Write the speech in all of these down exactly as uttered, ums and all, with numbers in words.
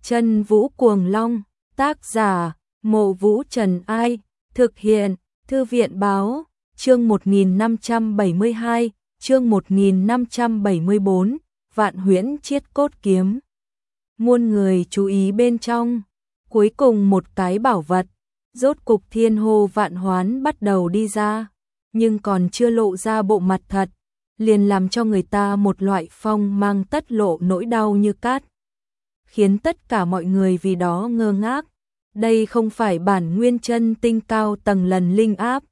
Chân Vũ Cuồng Long, tác giả, Mộ Vũ Trần Ai, thực hiện, Thư viện Báo, chương một nghìn năm trăm bảy mươi hai, chương một nghìn năm trăm bảy mươi bốn, Vạn Huyễn Chiết Cốt Kiếm. Muôn người chú ý bên trong, cuối cùng một cái bảo vật, rốt cục Thiên Hô Vạn Hoán bắt đầu đi ra, nhưng còn chưa lộ ra bộ mặt thật, liền làm cho người ta một loại phong mang tất lộ nỗi đau như cát, khiến tất cả mọi người vì đó ngơ ngác. Đây không phải bản nguyên chân tinh cao tầng lần linh áp,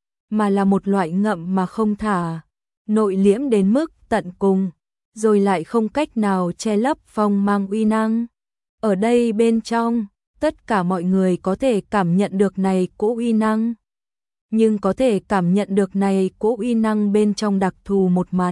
mà là một loại ngậm mà không thả, nội liễm đến mức tận cùng, rồi lại không cách nào che lấp phong mang uy năng. Ở đây bên trong, tất cả mọi người có thể cảm nhận được này cỗ uy năng, nhưng có thể cảm nhận được này cỗ uy năng bên trong đặc thù một mặt,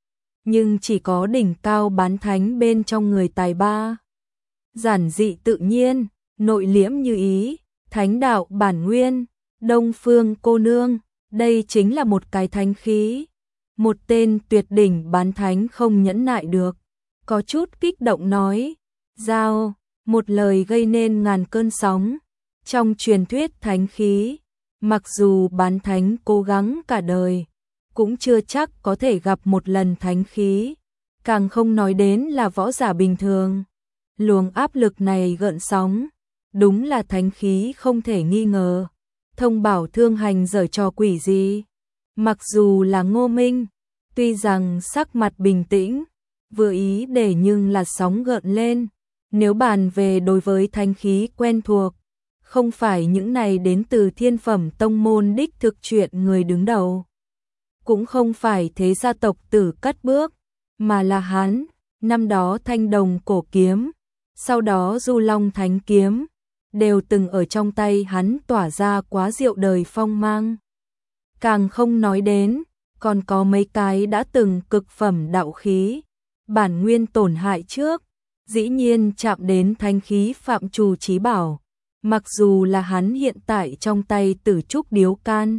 nhưng chỉ có đỉnh cao bán thánh bên trong người tài ba. Giản dị tự nhiên, nội liễm như ý, thánh đạo bản nguyên, Đông Phương cô nương, đây chính là một cái thánh khí. Một tên tuyệt đỉnh bán thánh không nhẫn nại được, có chút kích động nói, giao, một lời gây nên ngàn cơn sóng. Trong truyền thuyết thánh khí, mặc dù bán thánh cố gắng cả đời, cũng chưa chắc có thể gặp một lần thánh khí, càng không nói đến là võ giả bình thường. Luồng áp lực này gợn sóng, đúng là thánh khí không thể nghi ngờ. Thông Bảo Thương Hành giở trò quỷ gì? Mặc dù là Ngô Minh, tuy rằng sắc mặt bình tĩnh, vừa ý để nhưng là sóng gợn lên. Nếu bàn về đối với thánh khí quen thuộc, không phải những này đến từ thiên phẩm tông môn đích thực chuyện người đứng đầu, cũng không phải thế gia tộc tử cất bước, mà là hắn, năm đó Thanh Đồng cổ kiếm, sau đó Du Long thánh kiếm, đều từng ở trong tay hắn tỏa ra quá diệu đời phong mang. Càng không nói đến, còn có mấy cái đã từng cực phẩm đạo khí, bản nguyên tổn hại trước, dĩ nhiên chạm đến thánh khí phạm trù chí bảo, mặc dù là hắn hiện tại trong tay Tử Trúc Điếu Can,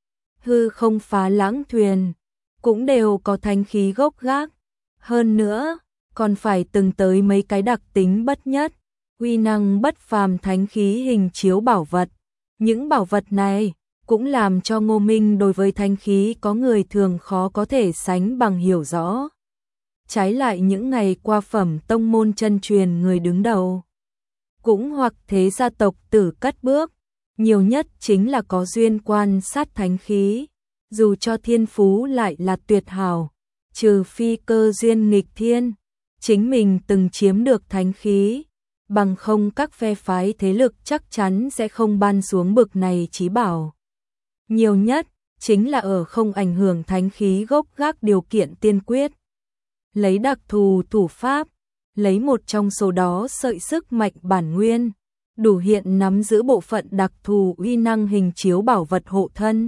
hư không phá lãng thuyền, cũng đều có thánh khí gốc gác. Hơn nữa, còn phải từng tới mấy cái đặc tính bất nhất, uy năng bất phàm thánh khí hình chiếu bảo vật. Những bảo vật này cũng làm cho Ngô Minh đối với thánh khí có người thường khó có thể sánh bằng hiểu rõ. Trái lại những ngày qua phẩm tông môn chân truyền người đứng đầu, cũng hoặc thế gia tộc tử cất bước, nhiều nhất chính là có duyên quan sát thánh khí, dù cho thiên phú lại là tuyệt hảo, trừ phi cơ duyên nghịch thiên, chính mình từng chiếm được thánh khí, bằng không các phe phái thế lực chắc chắn sẽ không ban xuống bực này chí bảo. Nhiều nhất chính là ở không ảnh hưởng thánh khí gốc gác điều kiện tiên quyết, lấy đặc thù thủ pháp, lấy một trong số đó sợi sức mạnh bản nguyên, đủ hiện nắm giữ bộ phận đặc thù uy năng hình chiếu bảo vật hộ thân.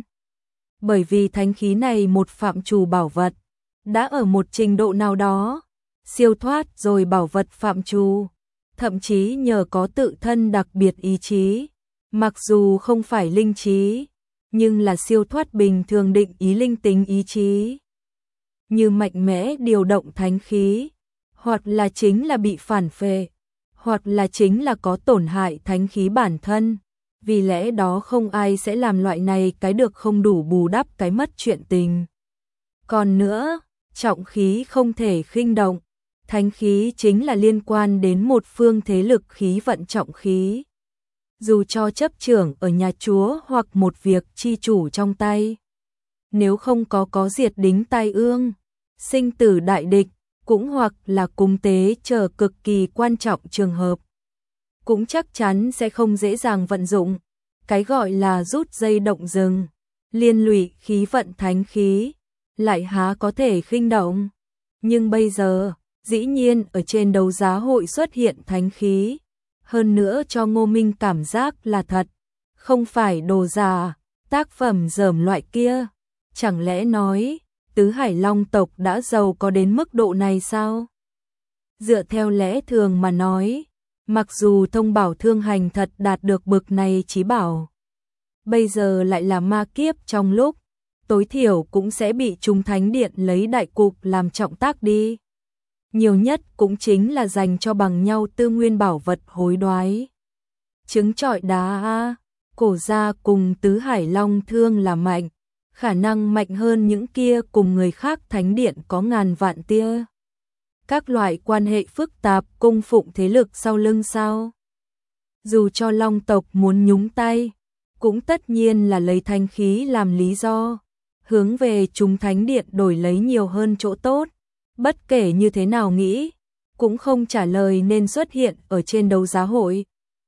Bởi vì thánh khí này một phạm trù bảo vật, đã ở một trình độ nào đó siêu thoát rồi bảo vật phạm trù, thậm chí nhờ có tự thân đặc biệt ý chí, mặc dù không phải linh trí, nhưng là siêu thoát bình thường định ý linh tính ý chí. Như mạnh mẽ điều động thánh khí, hoặc là chính là bị phản phệ, hoặc là chính là có tổn hại thánh khí bản thân. Vì lẽ đó không ai sẽ làm loại này cái được không đủ bù đắp cái mất chuyện tình. Còn nữa, trọng khí không thể khinh động, thánh khí chính là liên quan đến một phương thế lực khí vận trọng khí. Dù cho chấp trưởng ở nhà chúa hoặc một việc chi chủ trong tay, nếu không có có diệt đính tai ương, sinh tử đại địch, cũng hoặc là cúng tế chờ cực kỳ quan trọng trường hợp, cũng chắc chắn sẽ không dễ dàng vận dụng. Cái gọi là rút dây động rừng, liên lụy khí vận thánh khí, lại há có thể khinh động. Nhưng bây giờ, dĩ nhiên ở trên đấu giá hội xuất hiện thánh khí, hơn nữa cho Ngô Minh cảm giác là thật, không phải đồ giả, tác phẩm dởm loại kia. Chẳng lẽ nói, Tứ Hải Long tộc đã giàu có đến mức độ này sao? Dựa theo lẽ thường mà nói, mặc dù Thông Bảo Thương Hành thật đạt được bực này chí bảo, bây giờ lại là ma kiếp trong lúc, tối thiểu cũng sẽ bị Trung Thánh Điện lấy đại cục làm trọng tác đi. nhiều nhất cũng chính là dành cho bằng nhau tư nguyên bảo vật hối đoái. Trứng trọi đá a, Cổ gia cùng Tứ Hải Long Thương là mạnh, khả năng mạnh hơn những kia cùng người khác thánh điện có ngàn vạn tia. Các loại quan hệ phức tạp cung phụng thế lực sau lưng sao? Dù cho Long tộc muốn nhúng tay, cũng tất nhiên là lấy thánh khí làm lý do, hướng về chúng thánh điện đổi lấy nhiều hơn chỗ tốt. Bất kể như thế nào nghĩ, cũng không trả lời nên xuất hiện ở trên đấu giá hội.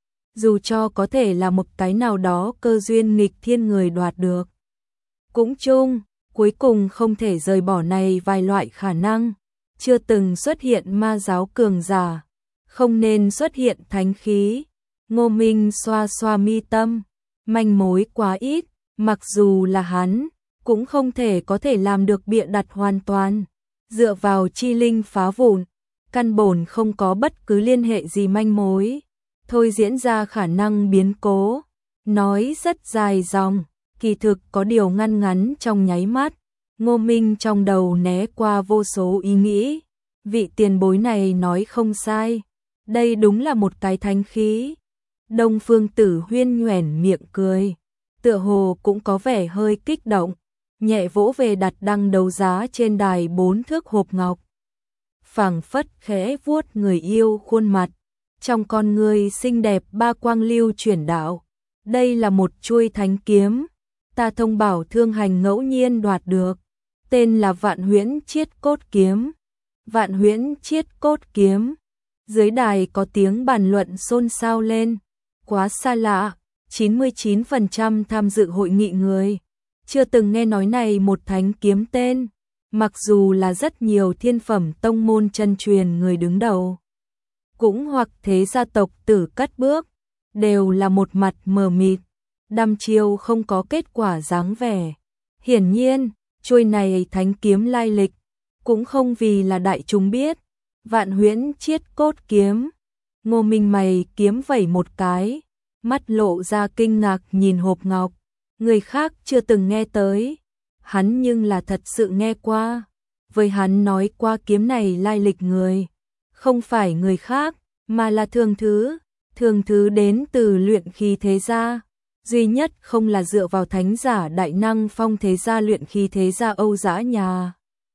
Dù cho có thể là một cái nào đó cơ duyên nghịch thiên người đoạt được. Cũng chung, cuối cùng không thể rời bỏ này vài loại khả năng. Chưa từng xuất hiện ma giáo cường giả, không nên xuất hiện thánh khí. Ngô Minh xoa xoa mi tâm, manh mối quá ít, mặc dù là hắn, cũng không thể có thể làm được bịa đặt hoàn toàn. Dựa vào chi linh phá vụn, căn bổn không có bất cứ liên hệ gì manh mối, thôi diễn ra khả năng biến cố. Nói rất dài dòng, kỳ thực có điều ngăn ngắn trong nháy mắt. Ngô Minh trong đầu né qua vô số ý nghĩ, vị tiền bối này nói không sai, đây đúng là một cái thánh khí. Đông Phương Tử Huyên nhoẻn miệng cười, tựa hồ cũng có vẻ hơi kích động, nhẹ vỗ về đặt đăng đấu giá trên đài bốn thước hộp ngọc. Phảng phất khẽ vuốt người yêu khuôn mặt, trong con người xinh đẹp ba quang lưu chuyển đạo. Đây là một chuôi thánh kiếm, ta thông bảo thương hành ngẫu nhiên đoạt được, tên là Vạn Huyễn Chiết Cốt Kiếm. Vạn Huyễn Chiết Cốt Kiếm. Dưới đài có tiếng bàn luận xôn xao lên, quá xa lạ, chín mươi chín phần trăm tham dự hội nghị người chưa từng nghe nói này một thánh kiếm tên, mặc dù là rất nhiều thiên phẩm tông môn chân truyền người đứng đầu, cũng hoặc thế gia tộc tử cất bước, đều là một mặt mờ mịt, đăm chiêu không có kết quả dáng vẻ. Hiển nhiên, chuôi này thánh kiếm lai lịch, cũng không vì là đại chúng biết. Vạn Huyễn Chiết Cốt Kiếm. Ngô Minh mày kiếm vẩy một cái, mắt lộ ra kinh ngạc nhìn hộp ngọc. Người khác chưa từng nghe tới, hắn nhưng là thật sự nghe qua. Với hắn nói qua kiếm này lai lịch người, không phải người khác, mà là Thường Thứ. Thường Thứ đến từ luyện khí thế gia, duy nhất không là dựa vào thánh giả đại năng phong thế gia luyện khí thế gia Âu Dã nhà.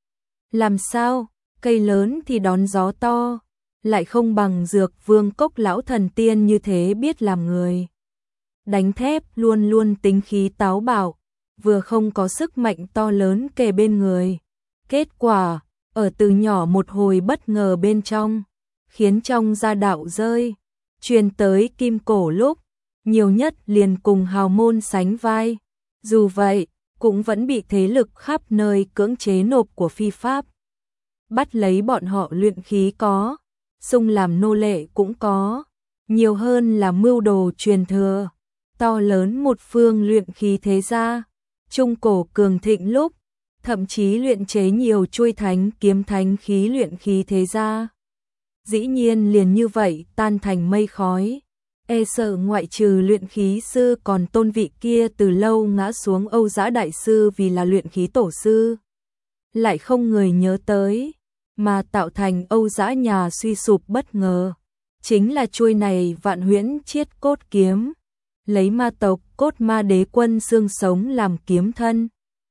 Làm sao, cây lớn thì đón gió to, lại không bằng Dược Vương Cốc lão thần tiên như thế biết làm người. Đánh thép luôn luôn tính khí táo bạo, vừa không có sức mạnh to lớn kề bên người. Kết quả, ở từ nhỏ một hồi bất ngờ bên trong, khiến trong gia đạo rơi, truyền tới kim cổ lúc, nhiều nhất liền cùng hào môn sánh vai. Dù vậy, cũng vẫn bị thế lực khắp nơi cưỡng chế nộp của phi pháp. Bắt lấy bọn họ luyện khí có, xung làm nô lệ cũng có, nhiều hơn là mưu đồ truyền thừa. To lớn một phương luyện khí thế gia, trung cổ cường thịnh lúc, thậm chí luyện chế nhiều chuôi thánh kiếm thánh khí luyện khí thế gia. Dĩ nhiên liền như vậy tan thành mây khói. E sợ ngoại trừ luyện khí sư còn tôn vị kia từ lâu ngã xuống Âu Dã đại sư vì là luyện khí tổ sư, lại không người nhớ tới, mà tạo thành Âu Dã nhà suy sụp bất ngờ. Chính là chuôi này Vạn Huyễn Chiết Cốt Kiếm, lấy ma tộc Cốt Ma Đế quân xương sống làm kiếm thân,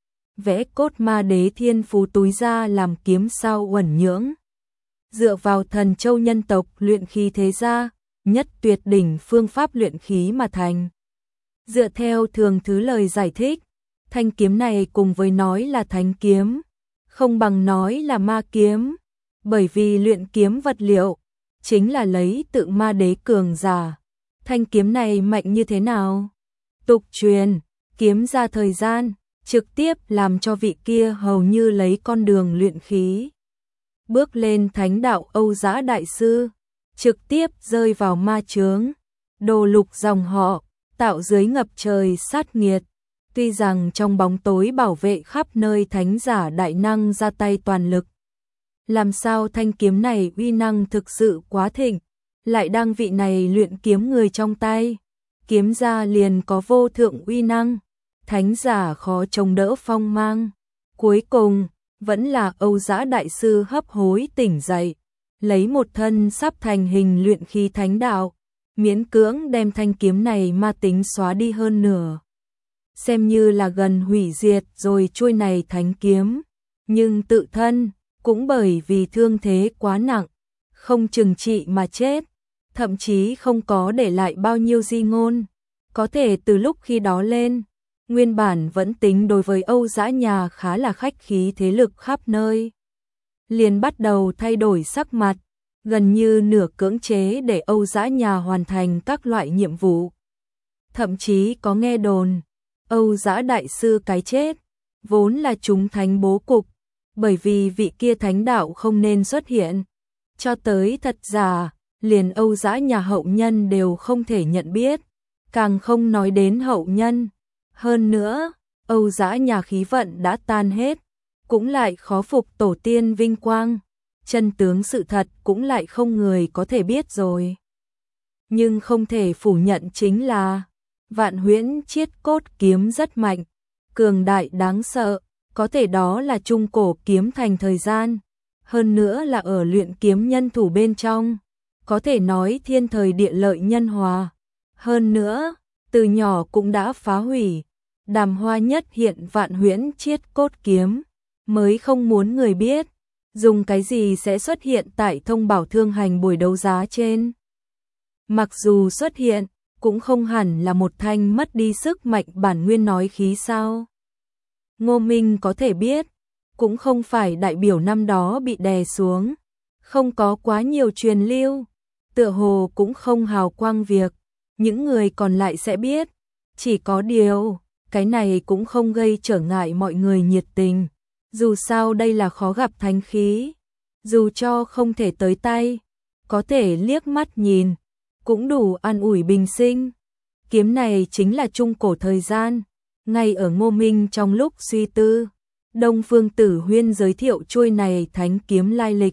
vẽ Cốt Ma Đế thiên phú túi ra làm kiếm sao uẩn nhưỡng. Dựa vào thần châu nhân tộc luyện khí thế gia, nhất tuyệt đỉnh phương pháp luyện khí mà thành. Dựa theo Thường Thứ lời giải thích, thanh kiếm này cùng với nói là thánh kiếm, không bằng nói là ma kiếm, bởi vì luyện kiếm vật liệu chính là lấy tự ma đế cường giả. Thanh kiếm này mạnh như thế nào? Tục truyền, kiếm ra thời gian, trực tiếp làm cho vị kia hầu như lấy con đường luyện khí, bước lên thánh đạo Âu Dã đại sư, trực tiếp rơi vào ma chướng, đồ lục dòng họ, tạo dưới ngập trời sát nghiệt. Tuy rằng trong bóng tối bảo vệ khắp nơi thánh giả đại năng ra tay toàn lực, làm sao thanh kiếm này uy năng thực sự quá thịnh, lại đang vị này luyện kiếm người trong tay, kiếm ra liền có vô thượng uy năng, thánh giả khó chống đỡ phong mang. Cuối cùng, vẫn là Âu Dã đại sư hấp hối tỉnh dậy, lấy một thân sắp thành hình luyện khí thánh đạo, miễn cưỡng đem thanh kiếm này ma tính xóa đi hơn nửa. Xem như là gần hủy diệt rồi chuôi này thánh kiếm, nhưng tự thân cũng bởi vì thương thế quá nặng, không chừng trị mà chết, thậm chí không có để lại bao nhiêu di ngôn. Có thể từ lúc khi đó lên, nguyên bản vẫn tính đối với Âu Dã nhà khá là khách khí thế lực khắp nơi, liền bắt đầu thay đổi sắc mặt, gần như nửa cưỡng chế để Âu Dã nhà hoàn thành các loại nhiệm vụ. Thậm chí có nghe đồn, Âu Dã đại sư cái chết, vốn là chúng thánh bố cục, bởi vì vị kia thánh đạo không nên xuất hiện. Cho tới thật giả, liền Âu Dã nhà hậu nhân đều không thể nhận biết, càng không nói đến hậu nhân. Hơn nữa, Âu Dã nhà khí vận đã tan hết, cũng lại khó phục tổ tiên vinh quang, chân tướng sự thật cũng lại không người có thể biết rồi. Nhưng không thể phủ nhận chính là, Vạn Huyễn Chiết Cốt kiếm rất mạnh, cường đại đáng sợ, có thể đó là trung cổ kiếm thành thời gian, hơn nữa là ở luyện kiếm nhân thủ bên trong, có thể nói thiên thời địa lợi nhân hòa. Hơn nữa, từ nhỏ cũng đã phá hủy, Đàm Hoa nhất hiện Vạn Huyễn Chiết Cốt kiếm, mới không muốn người biết, dùng cái gì sẽ xuất hiện tại thông bảo thương hành buổi đấu giá trên. Mặc dù xuất hiện, cũng không hẳn là một thanh mất đi sức mạnh bản nguyên nói khí sao. Ngô Minh có thể biết, cũng không phải đại biểu năm đó bị đè xuống, không có quá nhiều truyền lưu, tựa hồ cũng không hào quang việc, những người còn lại sẽ biết, chỉ có điều, cái này cũng không gây trở ngại mọi người nhiệt tình, dù sao đây là khó gặp thánh khí, dù cho không thể tới tay, có thể liếc mắt nhìn, cũng đủ an ủi bình sinh. Kiếm này chính là trung cổ thời gian, ngay ở Ngô Minh trong lúc suy tư, Đông Phương Tử Huyên giới thiệu chuôi này thánh kiếm lai lịch.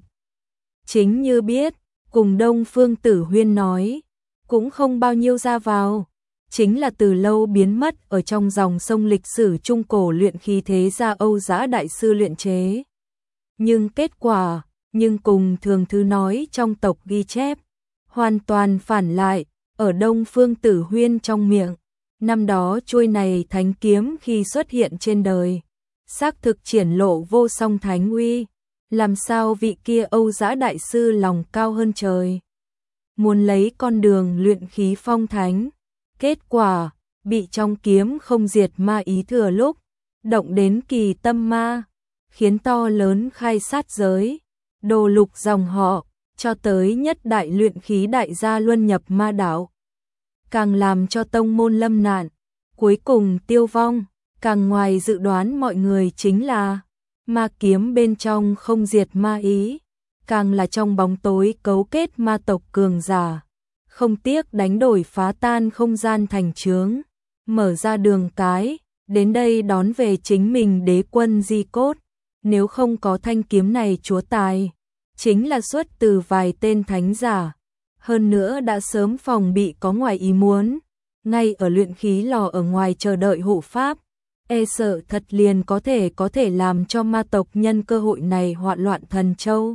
Chính như biết, cùng Đông Phương Tử Huyên nói, cũng không bao nhiêu ra vào, chính là từ lâu biến mất ở trong dòng sông lịch sử trung cổ luyện khí thế gia Âu Dã đại sư luyện chế. Nhưng kết quả, nhưng cùng thường thứ nói trong tộc ghi chép, hoàn toàn phản lại, ở Đông Phương Tử Huyên trong miệng. Năm đó chuôi này thánh kiếm khi xuất hiện trên đời, xác thực triển lộ vô song thánh uy, làm sao vị kia Âu Dã đại sư lòng cao hơn trời, muốn lấy con đường luyện khí phong thánh, kết quả bị trong kiếm không diệt ma ý thừa lúc, động đến kỳ tâm ma, khiến to lớn khai sát giới, đồ lục dòng họ, cho tới nhất đại luyện khí đại gia luân nhập ma đạo, càng làm cho tông môn lâm nạn, cuối cùng tiêu vong. Càng ngoài dự đoán mọi người chính là ma kiếm bên trong không diệt ma ý, càng là trong bóng tối cấu kết ma tộc cường giả, không tiếc đánh đổi phá tan không gian thành chướng, mở ra đường cái, đến đây đón về chính mình đế quân di cốt. Nếu không có thanh kiếm này chúa tài, chính là xuất từ vài tên thánh giả, hơn nữa đã sớm phòng bị có ngoài ý muốn, ngay ở luyện khí lò ở ngoài chờ đợi hộ pháp. E sợ thật liền có thể có thể làm cho ma tộc nhân cơ hội này hoạn loạn thần châu.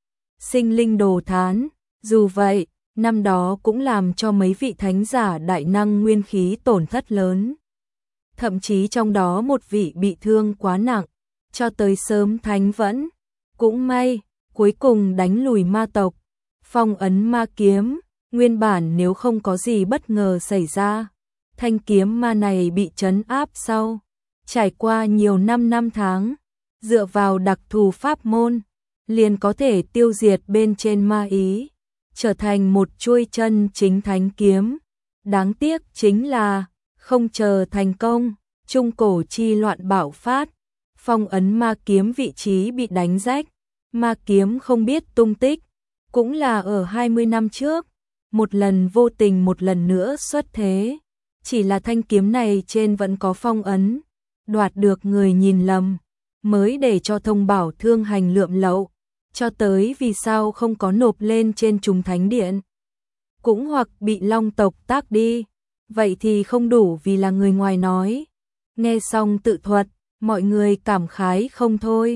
Sinh linh đồ thán, dù vậy, năm đó cũng làm cho mấy vị thánh giả đại năng nguyên khí tổn thất lớn. Thậm chí trong đó một vị bị thương quá nặng, cho tới sớm thánh vẫn. Cũng may, cuối cùng đánh lùi ma tộc, phong ấn ma kiếm, nguyên bản nếu không có gì bất ngờ xảy ra, thanh kiếm ma này bị trấn áp sau. Trải qua nhiều năm năm tháng, dựa vào đặc thù pháp môn, liền có thể tiêu diệt bên trên ma ý, trở thành một chuôi chân chính thánh kiếm. Đáng tiếc chính là, không chờ thành công, trung cổ chi loạn bạo phát, phong ấn ma kiếm vị trí bị đánh rách, ma kiếm không biết tung tích, cũng là ở hai mươi năm trước, một lần vô tình một lần nữa xuất thế, chỉ là thanh kiếm này trên vẫn có phong ấn. Đoạt được người nhìn lầm, mới để cho thông bảo thương hành lượm lậu, cho tới vì sao không có nộp lên trên trùng thánh điện, cũng hoặc bị long tộc tác đi, vậy thì không đủ vì là người ngoài nói. Nghe xong tự thuật, mọi người cảm khái không thôi,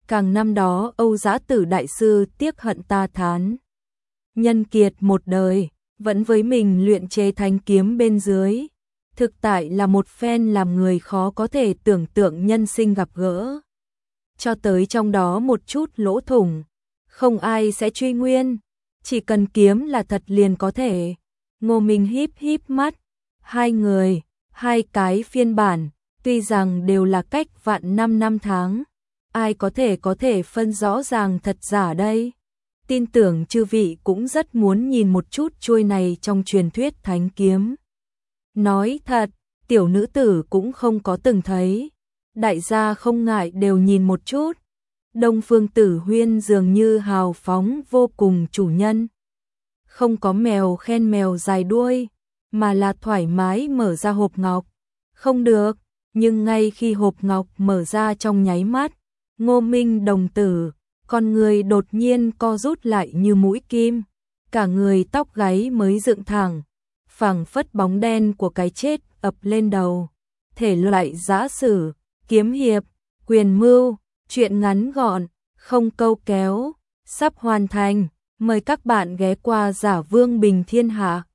Càng năm đó Âu Dã Tử đại sư tiếc hận ta thán. Nhân kiệt một đời, vẫn với mình luyện chế thanh kiếm bên dưới. Thực tại là một phen làm người khó có thể tưởng tượng nhân sinh gặp gỡ. Cho tới trong đó một chút lỗ thủng, không ai sẽ truy nguyên, chỉ cần kiếm là thật liền có thể. Ngô Minh híp híp mắt, hai người, hai cái phiên bản, tuy rằng đều là cách vạn năm năm tháng, ai có thể có thể phân rõ ràng thật giả đây. Tin tưởng chư vị cũng rất muốn nhìn một chút chuôi này trong truyền thuyết thánh kiếm. Nói thật, tiểu nữ tử cũng không có từng thấy. Đại gia không ngại đều nhìn một chút. Đông Phương Tử Huyên dường như hào phóng vô cùng chủ nhân. Không có mèo khen mèo dài đuôi, mà là thoải mái mở ra hộp ngọc. Không được, nhưng ngay khi hộp ngọc mở ra trong nháy mắt, Ngô Minh đồng tử, con người đột nhiên co rút lại như mũi kim. Cả người tóc gáy mới dựng thẳng, phảng phất bóng đen của cái chết ập lên đầu. Thể loại giã sử, kiếm hiệp, quyền mưu, chuyện ngắn gọn, không câu kéo, sắp hoàn thành. Mời các bạn ghé qua Giả Vương Bình Thiên Hạ.